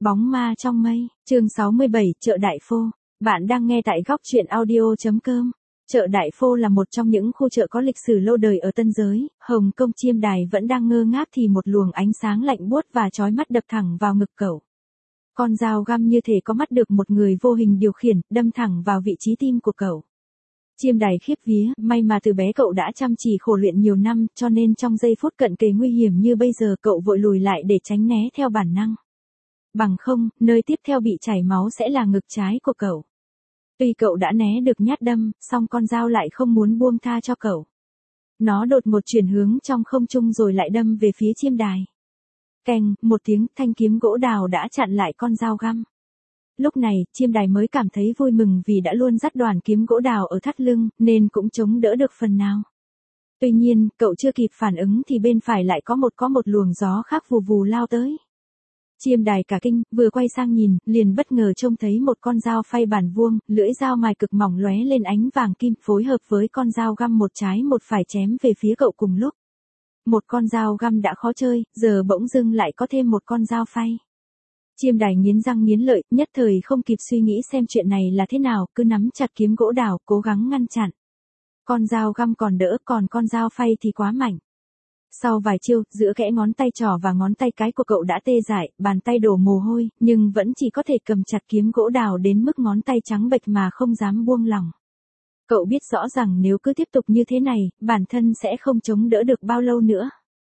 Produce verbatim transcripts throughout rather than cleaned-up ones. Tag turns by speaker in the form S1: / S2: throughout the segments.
S1: Bóng ma trong mây, chương sáu mươi bảy, chợ Đại Phô. Bạn đang nghe tại góc truyện audio.com. Chợ Đại Phô là một trong những khu chợ có lịch sử lâu đời ở Tân Giới, Hồng Kông. Chiêm Đài vẫn đang ngơ ngác thì một luồng ánh sáng lạnh buốt và chói mắt đập thẳng vào ngực cậu. Con dao găm như thể có mắt được một người vô hình điều khiển, đâm thẳng vào vị trí tim của cậu. Chiêm Đài khiếp vía, may mà từ bé cậu đã chăm chỉ khổ luyện nhiều năm, cho nên trong giây phút cận kề nguy hiểm như bây giờ cậu vội lùi lại để tránh né theo bản năng. Bằng không, nơi tiếp theo bị chảy máu sẽ là ngực trái của cậu. Tuy cậu đã né được nhát đâm, song con dao lại không muốn buông tha cho cậu. Nó đột ngột chuyển hướng trong không trung rồi lại đâm về phía Chiêm Đài. Keng, một tiếng, thanh kiếm gỗ đào đã chặn lại con dao găm. Lúc này, Chiêm Đài mới cảm thấy vui mừng vì đã luôn dắt đoàn kiếm gỗ đào ở thắt lưng, nên cũng chống đỡ được phần nào. Tuy nhiên, cậu chưa kịp phản ứng thì bên phải lại có một có một luồng gió khác vù vù lao tới. Chiêm Đài cả kinh, vừa quay sang nhìn, liền bất ngờ trông thấy một con dao phay bản vuông, lưỡi dao mài cực mỏng lóe lên ánh vàng kim, phối hợp với con dao găm một trái một phải chém về phía cậu cùng lúc. Một con dao găm đã khó chơi, giờ bỗng dưng lại có thêm một con dao phay. Chiêm Đài nghiến răng nghiến lợi, nhất thời không kịp suy nghĩ xem chuyện này là thế nào, cứ nắm chặt kiếm gỗ đào, cố gắng ngăn chặn. Con dao găm còn đỡ, còn con dao phay thì quá mạnh. Sau vài chiêu, giữa kẽ ngón tay trỏ và ngón tay cái của cậu đã tê dại, bàn tay đổ mồ hôi, nhưng vẫn chỉ có thể cầm chặt kiếm gỗ đào đến mức ngón tay trắng bệch mà không dám buông lỏng. Cậu biết rõ rằng nếu cứ tiếp tục như thế này, bản thân sẽ không chống đỡ được bao lâu nữa.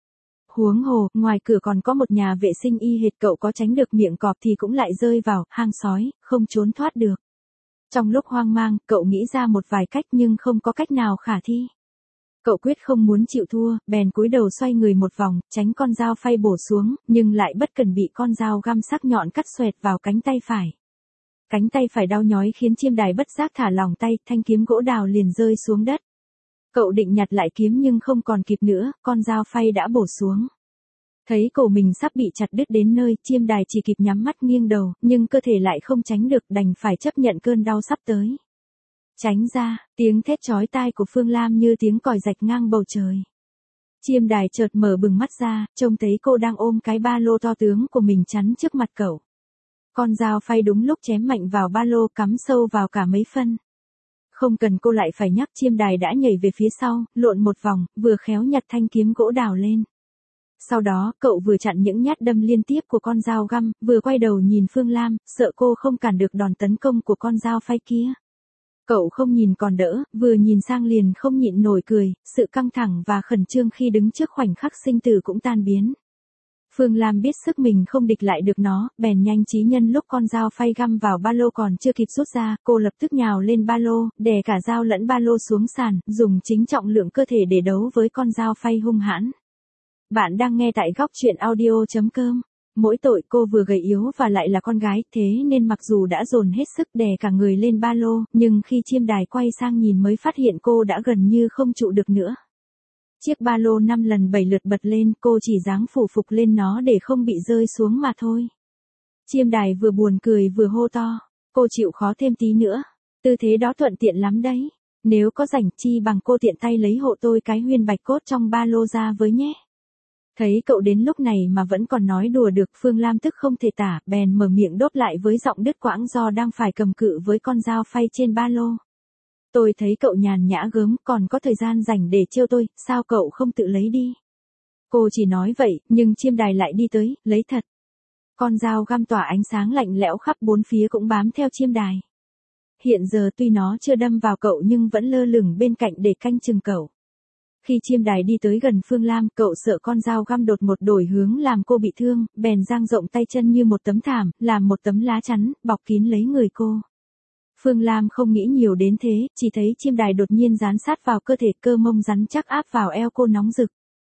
S1: Huống hồ, ngoài cửa còn có một nhà vệ sinh y hệt, cậu có tránh được miệng cọp thì cũng lại rơi vào hang sói, không trốn thoát được. Trong lúc hoang mang, cậu nghĩ ra một vài cách nhưng không có cách nào khả thi. Cậu quyết không muốn chịu thua, bèn cúi đầu xoay người một vòng, tránh con dao phay bổ xuống, nhưng lại bất cẩn bị con dao găm sắc nhọn cắt xoẹt vào cánh tay phải. Cánh tay phải đau nhói khiến Chiêm Đài bất giác thả lỏng tay, thanh kiếm gỗ đào liền rơi xuống đất. Cậu định nhặt lại kiếm nhưng không còn kịp nữa, con dao phay đã bổ xuống. Thấy cổ mình sắp bị chặt đứt đến nơi, Chiêm Đài chỉ kịp nhắm mắt nghiêng đầu, nhưng cơ thể lại không tránh được, đành phải chấp nhận cơn đau sắp tới. Tránh ra, tiếng thét chói tai của Phương Lam như tiếng còi rạch ngang bầu trời. Chiêm Đài chợt mở bừng mắt ra, trông thấy cô đang ôm cái ba lô to tướng của mình chắn trước mặt cậu. Con dao phay đúng lúc chém mạnh vào ba lô, cắm sâu vào cả mấy phân. Không cần cô lại phải nhắc, Chiêm Đài đã nhảy về phía sau, lộn một vòng, vừa khéo nhặt thanh kiếm gỗ đào lên. Sau đó, cậu vừa chặn những nhát đâm liên tiếp của con dao găm, vừa quay đầu nhìn Phương Lam, sợ cô không cản được đòn tấn công của con dao phay kia. Cậu không nhìn còn đỡ, vừa nhìn sang liền không nhịn nổi cười, sự căng thẳng và khẩn trương khi đứng trước khoảnh khắc sinh tử cũng tan biến. Phương Lam biết sức mình không địch lại được nó, bèn nhanh trí nhân lúc con dao phay găm vào ba lô còn chưa kịp rút ra, cô lập tức nhào lên ba lô, đè cả dao lẫn ba lô xuống sàn, dùng chính trọng lượng cơ thể để đấu với con dao phay hung hãn. Bạn đang nghe tại góc truyện audio.com. Mỗi tội cô vừa gầy yếu và lại là con gái, thế nên mặc dù đã dồn hết sức đè cả người lên ba lô, nhưng khi Chiêm Đài quay sang nhìn mới phát hiện cô đã gần như không trụ được nữa. Chiếc ba lô năm lần bảy lượt bật lên, cô chỉ dáng phủ phục lên nó để không bị rơi xuống mà thôi. Chiêm Đài vừa buồn cười vừa hô to, cô chịu khó thêm tí nữa, tư thế đó thuận tiện lắm đấy, nếu có rảnh chi bằng cô tiện tay lấy hộ tôi cái huyền bạch cốt trong ba lô ra với nhé. Thấy cậu đến lúc này mà vẫn còn nói đùa được, Phương Lam tức không thể tả, bèn mở miệng đốt lại với giọng đứt quãng do đang phải cầm cự với con dao phay trên ba lô. Tôi thấy cậu nhàn nhã gớm, còn có thời gian rảnh để trêu tôi, sao cậu không tự lấy đi? Cô chỉ nói vậy, nhưng Chiêm Đài lại đi tới, lấy thật. Con dao găm tỏa ánh sáng lạnh lẽo khắp bốn phía cũng bám theo Chiêm Đài. Hiện giờ tuy nó chưa đâm vào cậu nhưng vẫn lơ lửng bên cạnh để canh chừng cậu. Khi Chiêm Đài đi tới gần Phương Lam, cậu sợ con dao găm đột ngột đổi hướng làm cô bị thương, bèn dang rộng tay chân như một tấm thảm, làm một tấm lá chắn, bọc kín lấy người cô. Phương Lam không nghĩ nhiều đến thế, chỉ thấy Chiêm Đài đột nhiên dán sát vào cơ thể, cơ mông rắn chắc áp vào eo cô nóng rực.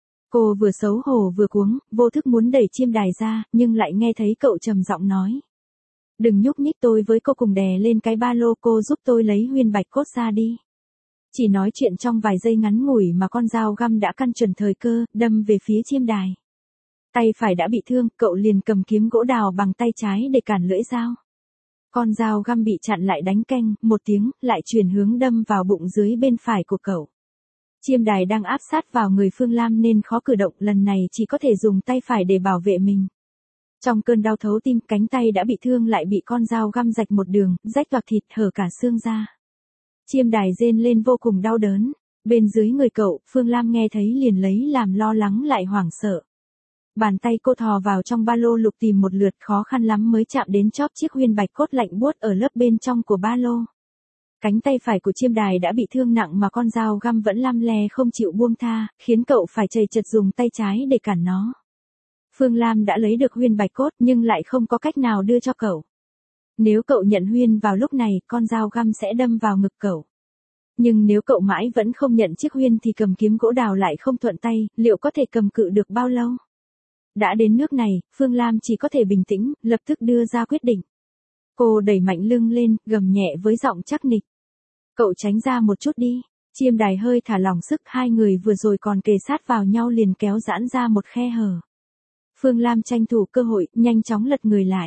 S1: Cô vừa xấu hổ vừa cuống, vô thức muốn đẩy Chiêm Đài ra, nhưng lại nghe thấy cậu trầm giọng nói. Đừng nhúc nhích, tôi với cô cùng đè lên cái ba lô, cô giúp tôi lấy huyền bạch cốt ra đi. Chỉ nói chuyện trong vài giây ngắn ngủi mà con dao găm đã căn chuẩn thời cơ, đâm về phía Chiêm Đài. Tay phải đã bị thương, cậu liền cầm kiếm gỗ đào bằng tay trái để cản lưỡi dao. Con dao găm bị chặn lại đánh keng, một tiếng, lại chuyển hướng đâm vào bụng dưới bên phải của cậu. Chiêm Đài đang áp sát vào người Phương Lam nên khó cử động, lần này chỉ có thể dùng tay phải để bảo vệ mình. Trong cơn đau thấu tim, cánh tay đã bị thương lại bị con dao găm rạch một đường, rách toạc thịt, hở cả xương ra. Chiêm Đài rên lên vô cùng đau đớn. Bên dưới người cậu, Phương Lam nghe thấy liền lấy làm lo lắng lại hoảng sợ. Bàn tay cô thò vào trong ba lô lục tìm một lượt, khó khăn lắm mới chạm đến chóp chiếc huyên bạch cốt lạnh buốt ở lớp bên trong của ba lô. Cánh tay phải của Chiêm Đài đã bị thương nặng mà con dao găm vẫn lăm le không chịu buông tha, khiến cậu phải chầy chật dùng tay trái để cản nó. Phương Lam đã lấy được huyên bạch cốt nhưng lại không có cách nào đưa cho cậu. Nếu cậu nhận huyên vào lúc này, con dao găm sẽ đâm vào ngực cậu. Nhưng nếu cậu mãi vẫn không nhận chiếc huyên thì cầm kiếm gỗ đào lại không thuận tay, liệu có thể cầm cự được bao lâu? Đã đến nước này, Phương Lam chỉ có thể bình tĩnh, lập tức đưa ra quyết định. Cô đẩy mạnh lưng lên, gầm nhẹ với giọng chắc nịch. Cậu tránh ra một chút đi. Chiêm Đài hơi thả lỏng sức, hai người vừa rồi còn kề sát vào nhau liền kéo giãn ra một khe hở. Phương Lam tranh thủ cơ hội, nhanh chóng lật người lại.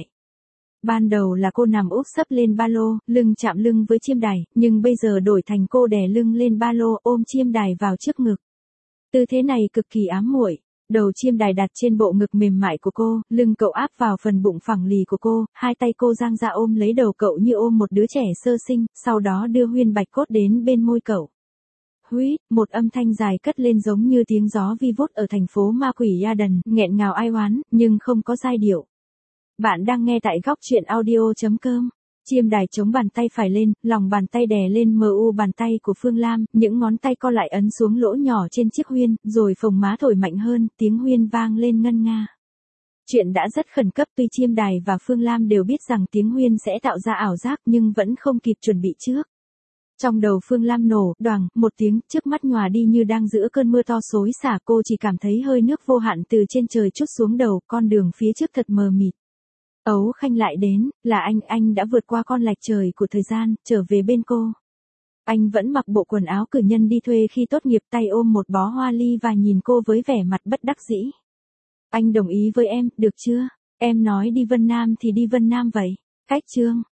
S1: Ban đầu là cô nằm úp sấp lên ba lô, lưng chạm lưng với Chiêm Đài, nhưng bây giờ đổi thành cô đè lưng lên ba lô, ôm Chiêm Đài vào trước ngực. Tư thế này cực kỳ ám muội. Đầu Chiêm Đài đặt trên bộ ngực mềm mại của cô, lưng cậu áp vào phần bụng phẳng lì của cô, hai tay cô dang ra ôm lấy đầu cậu như ôm một đứa trẻ sơ sinh, sau đó đưa huyên bạch cốt đến bên môi cậu. Huýt, một âm thanh dài cất lên giống như tiếng gió vi vút ở thành phố ma quỷ Yarden, nghẹn ngào ai oán, nhưng không có giai điệu. Bạn đang nghe tại góc truyện audio chấm com. Chiêm Đài chống bàn tay phải lên, lòng bàn tay đè lên mờ u bàn tay của Phương Lam, những ngón tay co lại ấn xuống lỗ nhỏ trên chiếc huyên, rồi phồng má thổi mạnh hơn, tiếng huyên vang lên ngân nga. Chuyện đã rất khẩn cấp, tuy Chiêm Đài và Phương Lam đều biết rằng tiếng huyên sẽ tạo ra ảo giác nhưng vẫn không kịp chuẩn bị trước. Trong đầu Phương Lam nổ, đoàng, một tiếng, trước mắt nhòa đi như đang giữa cơn mưa to xối xả, cô chỉ cảm thấy hơi nước vô hạn từ trên trời trút xuống đầu, con đường phía trước thật mờ mịt. Ấu Khanh lại đến, là anh, anh đã vượt qua con lạch trời của thời gian, trở về bên cô. Anh vẫn mặc bộ quần áo cử nhân đi thuê khi tốt nghiệp, tay ôm một bó hoa ly và nhìn cô với vẻ mặt bất đắc dĩ. Anh đồng ý với em, được chưa? Em nói đi Vân Nam thì đi Vân Nam vậy. Cách chương.